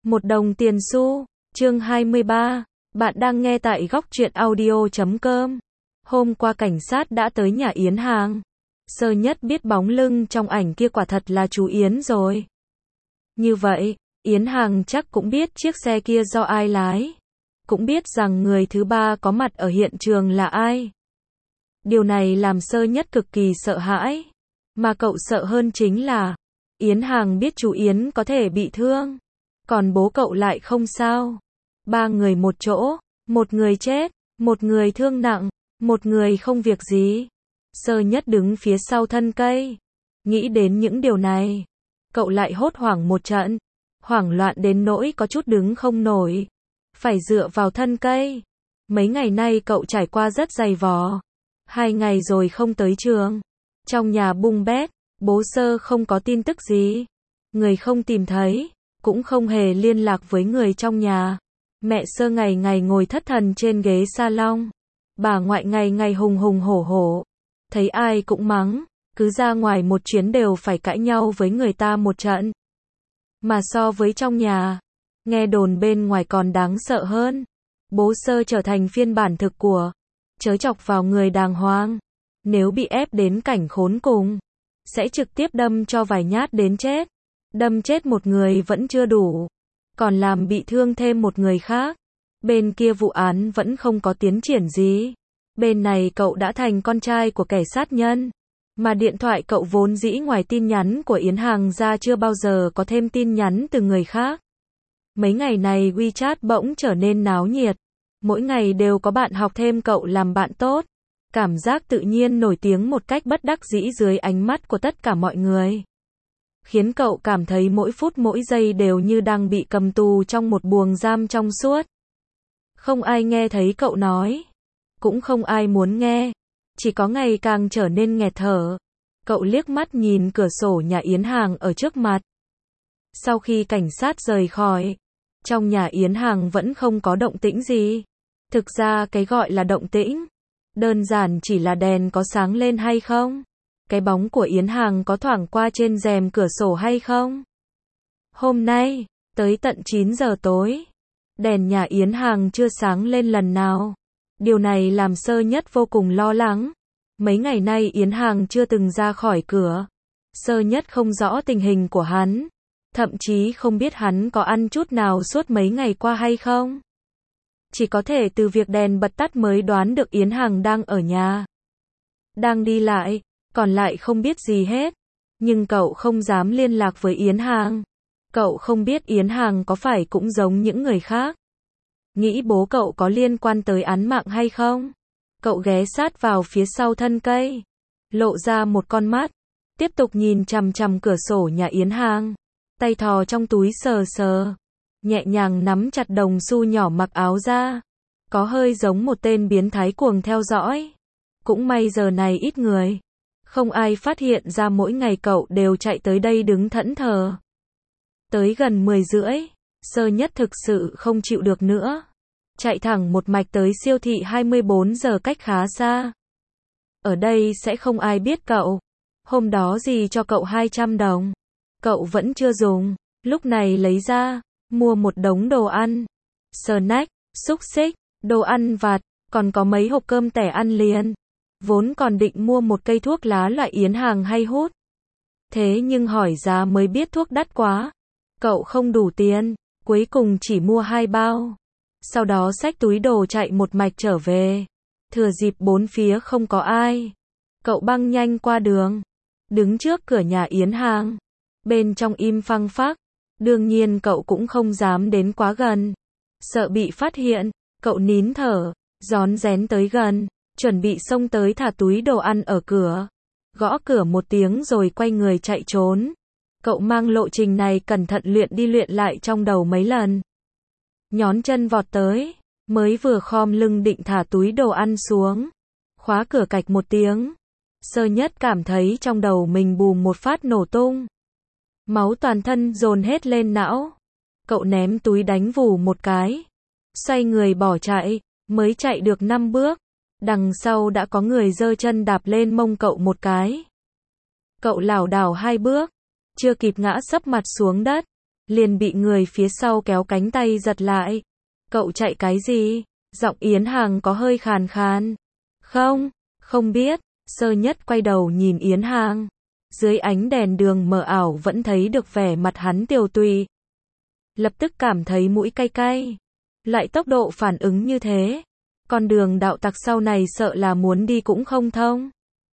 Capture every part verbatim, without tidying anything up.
Một đồng tiền xu, chương hai mươi ba. Bạn đang nghe tại góc truyện audio chấm com. Hôm qua cảnh sát đã tới nhà Yến Hàng. Sơ Nhất biết bóng lưng trong ảnh kia quả thật là chú Yến rồi. Như vậy, Yến Hàng chắc cũng biết chiếc xe kia do ai lái. Cũng biết rằng người thứ ba có mặt ở hiện trường là ai. Điều này làm Sơ Nhất cực kỳ sợ hãi. Mà cậu sợ hơn chính là Yến Hàng biết chú Yến có thể bị thương. Còn bố cậu lại không sao. Ba người một chỗ, một người chết, một người thương nặng, một người không việc gì. Sơ Nhất đứng phía sau thân cây. Nghĩ đến những điều này, cậu lại hốt hoảng một trận. Hoảng loạn đến nỗi có chút đứng không nổi. Phải dựa vào thân cây. Mấy ngày nay cậu trải qua rất dày vò. Hai ngày rồi không tới trường. Trong nhà bung bét, bố Sơ không có tin tức gì. Người không tìm thấy, cũng không hề liên lạc với người trong nhà. Mẹ Sơ ngày ngày ngồi thất thần trên ghế salon. Bà ngoại ngày ngày hùng hùng hổ hổ. Thấy ai cũng mắng, cứ ra ngoài một chuyến đều phải cãi nhau với người ta một trận. Mà so với trong nhà, nghe đồn bên ngoài còn đáng sợ hơn. Bố Sơ trở thành phiên bản thực của chớ chọc vào người đàng hoàng. Nếu bị ép đến cảnh khốn cùng, sẽ trực tiếp đâm cho vài nhát đến chết. Đâm chết một người vẫn chưa đủ, còn làm bị thương thêm một người khác. Bên kia vụ án vẫn không có tiến triển gì. Bên này cậu đã thành con trai của kẻ sát nhân. Mà điện thoại cậu vốn dĩ ngoài tin nhắn của Yến Hàng ra chưa bao giờ có thêm tin nhắn từ người khác. Mấy ngày này WeChat bỗng trở nên náo nhiệt. Mỗi ngày đều có bạn học thêm cậu làm bạn tốt. Cảm giác tự nhiên nổi tiếng một cách bất đắc dĩ dưới ánh mắt của tất cả mọi người. Khiến cậu cảm thấy mỗi phút mỗi giây đều như đang bị cầm tù trong một buồng giam trong suốt. Không ai nghe thấy cậu nói. Cũng không ai muốn nghe. Chỉ có ngày càng trở nên nghẹt thở. Cậu liếc mắt nhìn cửa sổ nhà Yến Hàng ở trước mặt. Sau khi cảnh sát rời khỏi, trong nhà Yến Hàng vẫn không có động tĩnh gì. Thực ra cái gọi là động tĩnh, đơn giản chỉ là đèn có sáng lên hay không. Cái bóng của Yến Hàng có thoảng qua trên rèm cửa sổ hay không. Hôm nay, tới tận chín giờ tối, đèn nhà Yến Hàng chưa sáng lên lần nào. Điều này làm Sơ Nhất vô cùng lo lắng. Mấy ngày nay Yến Hàng chưa từng ra khỏi cửa. Sơ Nhất không rõ tình hình của hắn. Thậm chí không biết hắn có ăn chút nào suốt mấy ngày qua hay không. Chỉ có thể từ việc đèn bật tắt mới đoán được Yến Hàng đang ở nhà. Đang đi lại, còn lại không biết gì hết. Nhưng cậu không dám liên lạc với Yến Hàng. Cậu không biết Yến Hàng có phải cũng giống những người khác. Nghĩ bố cậu có liên quan tới án mạng hay không? Cậu ghé sát vào phía sau thân cây. Lộ ra một con mắt. Tiếp tục nhìn chằm chằm cửa sổ nhà Yến Hàng. Tay thò trong túi sờ sờ. Nhẹ nhàng nắm chặt đồng xu nhỏ mặc áo ra. Có hơi giống một tên biến thái cuồng theo dõi. Cũng may giờ này ít người. Không ai phát hiện ra mỗi ngày cậu đều chạy tới đây đứng thẫn thờ. Tới gần mười rưỡi, Sơ Nhất thực sự không chịu được nữa. Chạy thẳng một mạch tới siêu thị hai mươi bốn giờ cách khá xa. Ở đây sẽ không ai biết cậu. Hôm đó dì cho cậu hai trăm đồng. Cậu vẫn chưa dùng. Lúc này lấy ra, mua một đống đồ ăn. Snack, xúc xích, đồ ăn vặt, còn có mấy hộp cơm tẻ ăn liền. Vốn còn định mua một cây thuốc lá loại Yến Hàng hay hút. Thế nhưng hỏi giá mới biết thuốc đắt quá. Cậu không đủ tiền, cuối cùng chỉ mua hai bao. Sau đó xách túi đồ chạy một mạch trở về. Thừa dịp bốn phía không có ai, cậu băng nhanh qua đường. Đứng trước cửa nhà Yến Hàng. Bên trong im phăng phắc. Đương nhiên cậu cũng không dám đến quá gần. Sợ bị phát hiện, cậu nín thở, rón rén tới gần. Chuẩn bị xông tới thả túi đồ ăn ở cửa. Gõ cửa một tiếng rồi quay người chạy trốn. Cậu mang lộ trình này cẩn thận luyện đi luyện lại trong đầu mấy lần. Nhón chân vọt tới. Mới vừa khom lưng định thả túi đồ ăn xuống. Khóa cửa cạch một tiếng. Sơ Nhất cảm thấy trong đầu mình bùm một phát nổ tung. Máu toàn thân dồn hết lên não. Cậu ném túi đánh vù một cái. Xoay người bỏ chạy. Mới chạy được năm bước. Đằng sau đã có người giơ chân đạp lên mông cậu một cái. Cậu lảo đảo hai bước. Chưa kịp ngã sấp mặt xuống đất. liền bị người phía sau kéo cánh tay giật lại. Cậu chạy cái gì? Giọng Yến Hàng có hơi khàn khàn. Không, không biết. Sơ Nhất quay đầu nhìn Yến Hàng. Dưới ánh đèn đường mờ ảo vẫn thấy được vẻ mặt hắn tiều tụy. Lập tức cảm thấy mũi cay cay. Lại tốc độ phản ứng như thế. Con đường đạo tặc sau này sợ là muốn đi cũng không thông.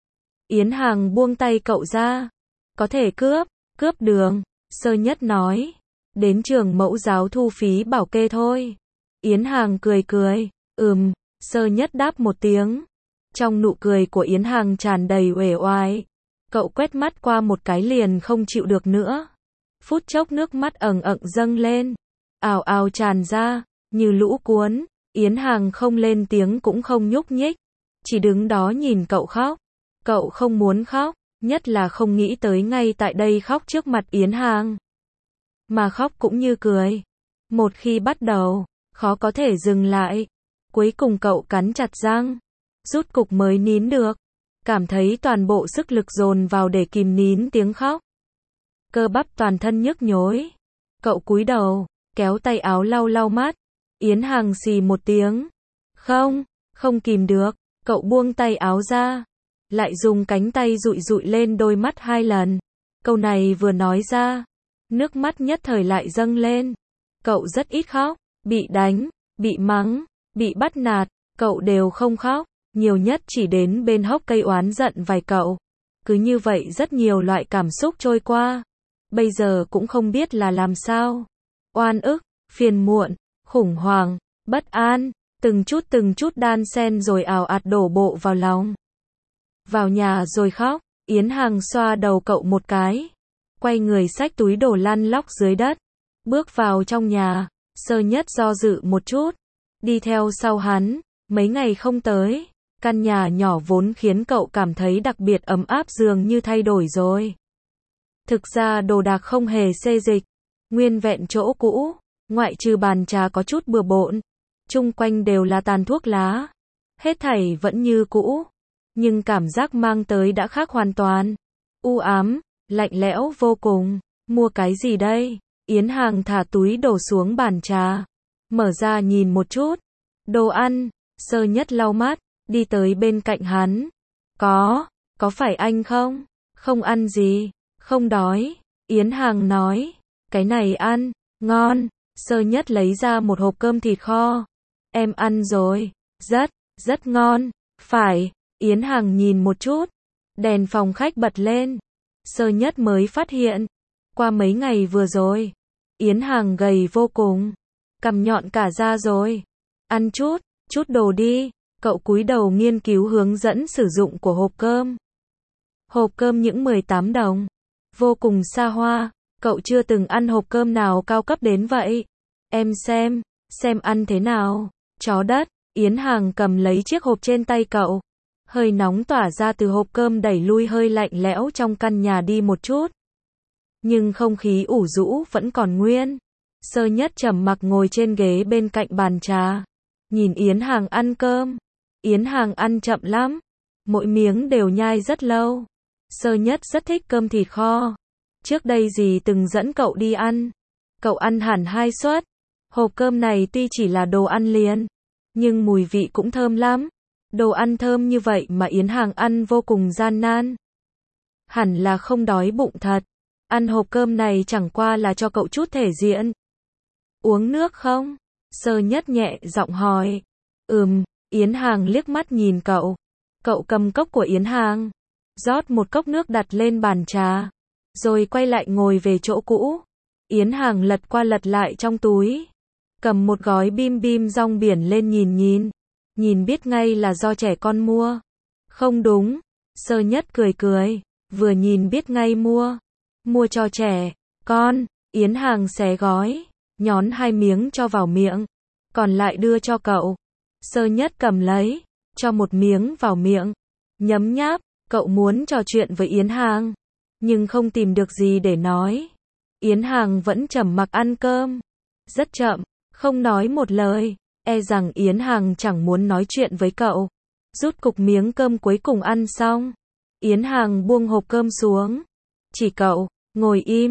Yến Hàng buông tay cậu ra. Có thể cướp, cướp đường. Sơ Nhất nói. Đến trường mẫu giáo thu phí bảo kê thôi. Yến Hàng cười cười. Ừm, Sơ Nhất đáp một tiếng. Trong nụ cười của Yến Hàng tràn đầy uể oải. Cậu quét mắt qua một cái liền không chịu được nữa. Phút chốc nước mắt ẩn ẩn dâng lên. Ào ào tràn ra, như lũ cuốn. Yến Hàng không lên tiếng cũng không nhúc nhích. Chỉ đứng đó nhìn cậu khóc. Cậu không muốn khóc, nhất là không nghĩ tới ngay tại đây khóc trước mặt Yến Hàng. Mà khóc cũng như cười. Một khi bắt đầu, khó có thể dừng lại. Cuối cùng cậu cắn chặt răng. Rút cục mới nín được. Cảm thấy toàn bộ sức lực dồn vào để kìm nín tiếng khóc. Cơ bắp toàn thân nhức nhối. Cậu cúi đầu, kéo tay áo lau lau mắt. Yến Hàng xì một tiếng. Không, không kìm được. Cậu buông tay áo ra. Lại dùng cánh tay dụi dụi lên đôi mắt hai lần. Câu này vừa nói ra. Nước mắt nhất thời lại dâng lên. Cậu rất ít khóc. Bị đánh, bị mắng, bị bắt nạt. Cậu đều không khóc. Nhiều nhất chỉ đến bên hốc cây oán giận vài cậu. Cứ như vậy rất nhiều loại cảm xúc trôi qua. Bây giờ cũng không biết là làm sao. Oan ức, phiền muộn, khủng hoảng, bất an, từng chút từng chút đan xen rồi ào ạt đổ bộ vào lòng. Vào nhà rồi khóc, Yến Hàng xoa đầu cậu một cái. Quay người xách túi đồ lăn lóc dưới đất. Bước vào trong nhà, Sơ Nhất do dự một chút. Đi theo sau hắn, mấy ngày không tới. Căn nhà nhỏ vốn khiến cậu cảm thấy đặc biệt ấm áp dường như thay đổi rồi. Thực ra đồ đạc không hề xê dịch. Nguyên vẹn chỗ cũ. Ngoại trừ bàn trà có chút bừa bộn. Chung quanh đều là tàn thuốc lá. Hết thảy vẫn như cũ. Nhưng cảm giác mang tới đã khác hoàn toàn. U ám, lạnh lẽo vô cùng. Mua cái gì đây? Yến Hàng thả túi đổ xuống bàn trà. Mở ra nhìn một chút. Đồ ăn. Sơ Nhất lau mắt. Đi tới bên cạnh hắn. Có, có phải anh không? Không ăn gì, không đói. Yến Hàng nói. Cái này ăn, ngon. Sơ Nhất lấy ra một hộp cơm thịt kho. Em ăn rồi, rất, rất ngon. Phải, Yến Hàng nhìn một chút. Đèn phòng khách bật lên. Sơ Nhất mới phát hiện. Qua mấy ngày vừa rồi, Yến Hàng gầy vô cùng. Cằm nhọn cả da rồi. Ăn chút, chút đồ đi. Cậu cúi đầu nghiên cứu hướng dẫn sử dụng của hộp cơm. Hộp cơm những mười tám đồng. Vô cùng xa hoa. Cậu chưa từng ăn hộp cơm nào cao cấp đến vậy. Em xem, xem ăn thế nào. Chó đất. Yến Hàng cầm lấy chiếc hộp trên tay cậu. Hơi nóng tỏa ra từ hộp cơm đẩy lui hơi lạnh lẽo trong căn nhà đi một chút. Nhưng không khí ủ rũ vẫn còn nguyên. Sơ Nhất trầm mặc ngồi trên ghế bên cạnh bàn trà. Nhìn Yến Hàng ăn cơm. Yến Hàng ăn chậm lắm. Mỗi miếng đều nhai rất lâu. Sơ Nhất rất thích cơm thịt kho. Trước đây dì từng dẫn cậu đi ăn. Cậu ăn hẳn hai suất. Hộp cơm này tuy chỉ là đồ ăn liền. Nhưng mùi vị cũng thơm lắm. Đồ ăn thơm như vậy mà Yến Hàng ăn vô cùng gian nan. Hẳn là không đói bụng thật. Ăn hộp cơm này chẳng qua là cho cậu chút thể diện. Uống nước không? Sơ Nhất nhẹ giọng hỏi. Ừm. Yến Hàng liếc mắt nhìn cậu. Cậu cầm cốc của Yến Hàng. Rót một cốc nước đặt lên bàn trà. Rồi quay lại ngồi về chỗ cũ. Yến Hàng lật qua lật lại trong túi. Cầm một gói bim bim rong biển lên nhìn nhìn. Nhìn biết ngay là do trẻ con mua. Không đúng. Sơ Nhất cười cười. Vừa nhìn biết ngay mua. Mua cho trẻ con. Yến Hàng xé gói. Nhón hai miếng cho vào miệng. Còn lại đưa cho cậu. Sơ Nhất cầm lấy. Cho một miếng vào miệng. Nhấm nháp. Cậu muốn trò chuyện với Yến Hàng. Nhưng không tìm được gì để nói. Yến Hàng vẫn trầm mặc ăn cơm. Rất chậm. Không nói một lời. E rằng Yến Hàng chẳng muốn nói chuyện với cậu. Rút cục miếng cơm cuối cùng ăn xong. Yến Hàng buông hộp cơm xuống. Chỉ cậu. Ngồi im.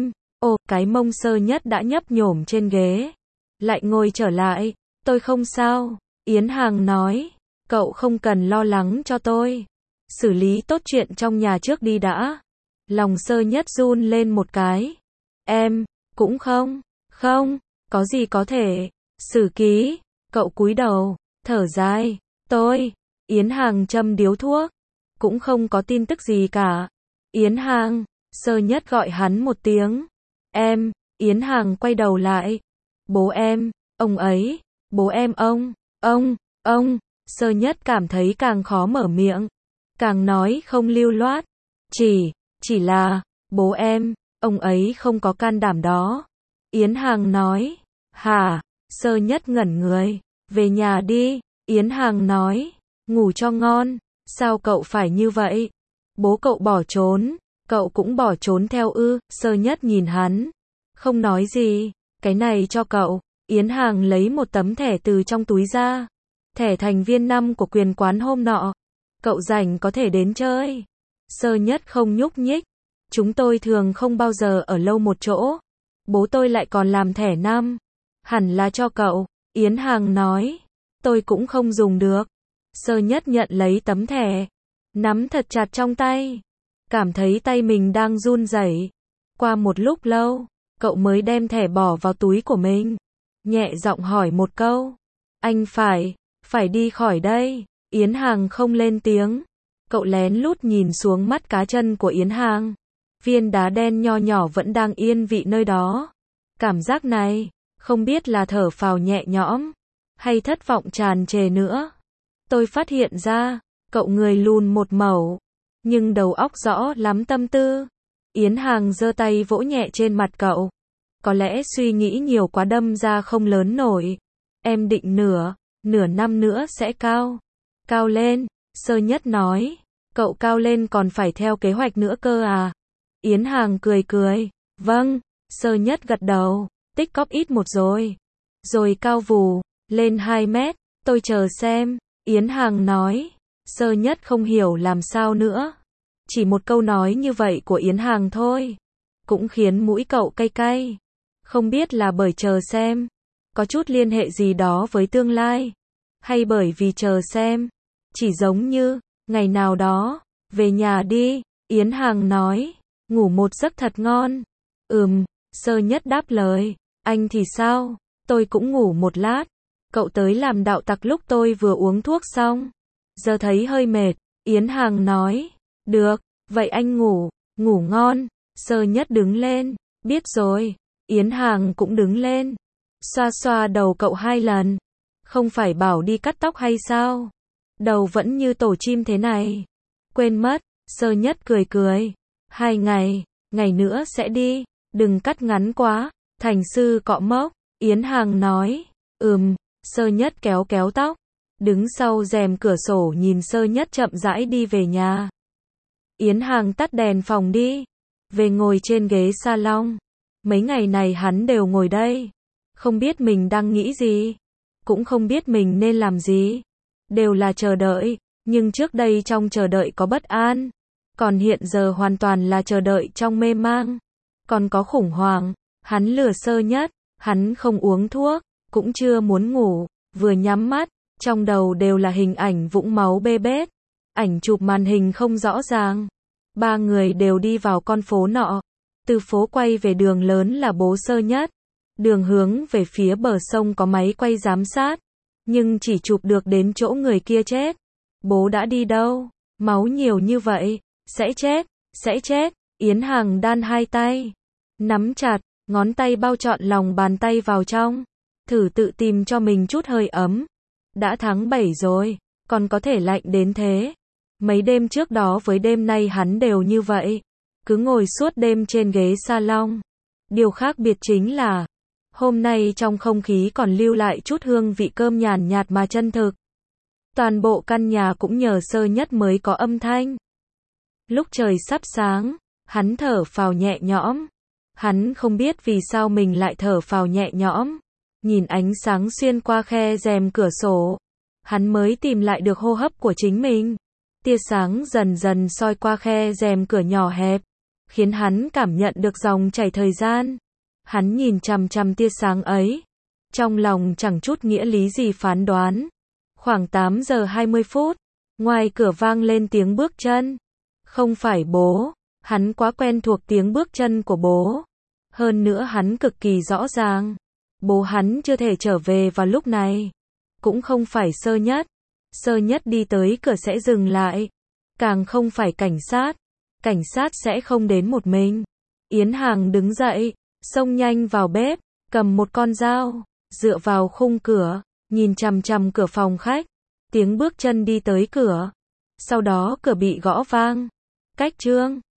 Ồ, cái mông Sơ Nhất đã nhấp nhổm trên ghế. Lại ngồi trở lại. Tôi không sao. Yến Hàng nói. Cậu không cần lo lắng cho tôi. Xử lý tốt chuyện trong nhà trước đi đã. Lòng Sơ Nhất run lên một cái. Em, cũng không, không, có gì có thể. Sử ký, cậu cúi đầu, thở dài. Tôi, Yến Hàng châm điếu thuốc. Cũng không có tin tức gì cả. Yến Hàng, Sơ Nhất gọi hắn một tiếng. Em, Yến Hàng quay đầu lại. Bố em, ông ấy, bố em ông, ông, ông. Sơ Nhất cảm thấy càng khó mở miệng. Càng nói không lưu loát. Chỉ, chỉ là, bố em, ông ấy không có can đảm đó. Yến Hàng nói. Hả? Sơ Nhất ngẩn người. Về nhà đi. Yến Hàng nói. Ngủ cho ngon. Sao cậu phải như vậy? Bố cậu bỏ trốn. Cậu cũng bỏ trốn theo ư? Sơ Nhất nhìn hắn. Không nói gì. Cái này cho cậu. Yến Hàng lấy một tấm thẻ từ trong túi ra. Thẻ thành viên năm của quyền quán hôm nọ. Cậu rảnh có thể đến chơi. Sơ Nhất không nhúc nhích. Chúng tôi thường không bao giờ ở lâu một chỗ. Bố tôi lại còn làm thẻ năm. Hẳn là cho cậu. Yến Hàng nói. Tôi cũng không dùng được. Sơ Nhất nhận lấy tấm thẻ. Nắm thật chặt trong tay. Cảm thấy tay mình đang run rẩy. Qua một lúc lâu, cậu mới đem thẻ bỏ vào túi của mình. Nhẹ giọng hỏi một câu. Anh phải, phải đi khỏi đây. Yến Hàng không lên tiếng. Cậu lén lút nhìn xuống mắt cá chân của Yến Hàng. Viên đá đen nho nhỏ vẫn đang yên vị nơi đó. Cảm giác này, không biết là thở phào nhẹ nhõm, hay thất vọng tràn trề nữa. Tôi phát hiện ra, cậu người lùn một mẩu, nhưng đầu óc rõ lắm tâm tư. Yến Hàng giơ tay vỗ nhẹ trên mặt cậu. Có lẽ suy nghĩ nhiều quá đâm ra không lớn nổi. Em định nửa, nửa năm nữa sẽ cao. Cao lên, Sơ Nhất nói. Cậu cao lên còn phải theo kế hoạch nữa cơ à? Yến Hàng cười cười. Vâng, Sơ Nhất gật đầu. Tích cóp ít một rồi. Rồi cao vù, lên hai mét. Tôi chờ xem. Yến Hàng nói. Sơ Nhất không hiểu làm sao nữa. Chỉ một câu nói như vậy của Yến Hàng thôi, cũng khiến mũi cậu cay cay. Không biết là bởi chờ xem, có chút liên hệ gì đó với tương lai, hay bởi vì chờ xem, chỉ giống như, ngày nào đó, về nhà đi, Yến Hàng nói, ngủ một giấc thật ngon. Ừm, Sơ Nhất đáp lời, anh thì sao? Tôi cũng ngủ một lát. Cậu tới làm đạo tặc lúc tôi vừa uống thuốc xong. Giờ thấy hơi mệt, Yến Hàng nói, được, vậy anh ngủ, ngủ ngon. Sơ Nhất đứng lên, biết rồi. Yến Hàng cũng đứng lên, xoa xoa đầu cậu hai lần. Không phải bảo đi cắt tóc hay sao? Đầu vẫn như tổ chim thế này. Quên mất, Sơ Nhất cười cười. Hai ngày, ngày nữa sẽ đi, đừng cắt ngắn quá. Thành sư cọ mốc, Yến Hàng nói. Ừm, Sơ Nhất kéo kéo tóc, đứng sau rèm cửa sổ nhìn Sơ Nhất chậm rãi đi về nhà. Yến Hàng tắt đèn phòng đi, về ngồi trên ghế salon. Mấy ngày này hắn đều ngồi đây, không biết mình đang nghĩ gì, cũng không biết mình nên làm gì. Đều là chờ đợi, nhưng trước đây trong chờ đợi có bất an, còn hiện giờ hoàn toàn là chờ đợi trong mê mang. Còn có khủng hoảng, hắn lừa Sơ Nhất, hắn không uống thuốc, cũng chưa muốn ngủ, vừa nhắm mắt, trong đầu đều là hình ảnh vũng máu bê bết, ảnh chụp màn hình không rõ ràng. Ba người đều đi vào con phố nọ. Từ phố quay về đường lớn là bố Sơ Nhất. Đường hướng về phía bờ sông có máy quay giám sát, nhưng chỉ chụp được đến chỗ người kia chết. Bố đã đi đâu? Máu nhiều như vậy, sẽ chết, sẽ chết. Yến Hàng đan hai tay, nắm chặt, ngón tay bao trọn lòng bàn tay vào trong, thử tự tìm cho mình chút hơi ấm. Đã tháng bảy rồi, còn có thể lạnh đến thế. Mấy đêm trước đó với đêm nay hắn đều như vậy, cứ ngồi suốt đêm trên ghế salon. Điều khác biệt chính là, hôm nay trong không khí còn lưu lại chút hương vị cơm nhàn nhạt mà chân thực. Toàn bộ căn nhà cũng nhờ Sơ Nhất mới có âm thanh. Lúc trời sắp sáng, hắn thở phào nhẹ nhõm. Hắn không biết vì sao mình lại thở phào nhẹ nhõm. Nhìn ánh sáng xuyên qua khe rèm cửa sổ, hắn mới tìm lại được hô hấp của chính mình. Tia sáng dần dần soi qua khe rèm cửa nhỏ hẹp, khiến hắn cảm nhận được dòng chảy thời gian. Hắn nhìn chằm chằm tia sáng ấy, trong lòng chẳng chút nghĩa lý gì phán đoán. Khoảng tám giờ hai mươi phút, ngoài cửa vang lên tiếng bước chân. Không phải bố, hắn quá quen thuộc tiếng bước chân của bố. Hơn nữa hắn cực kỳ rõ ràng, bố hắn chưa thể trở về vào lúc này. Cũng không phải Sơ Nhất, Sơ Nhất đi tới cửa sẽ dừng lại. Càng không phải cảnh sát, cảnh sát sẽ không đến một mình. Yến Hàng đứng dậy, xông nhanh vào bếp, cầm một con dao, dựa vào khung cửa, nhìn chằm chằm cửa phòng khách. Tiếng bước chân đi tới cửa. Sau đó cửa bị gõ vang. Cách Trương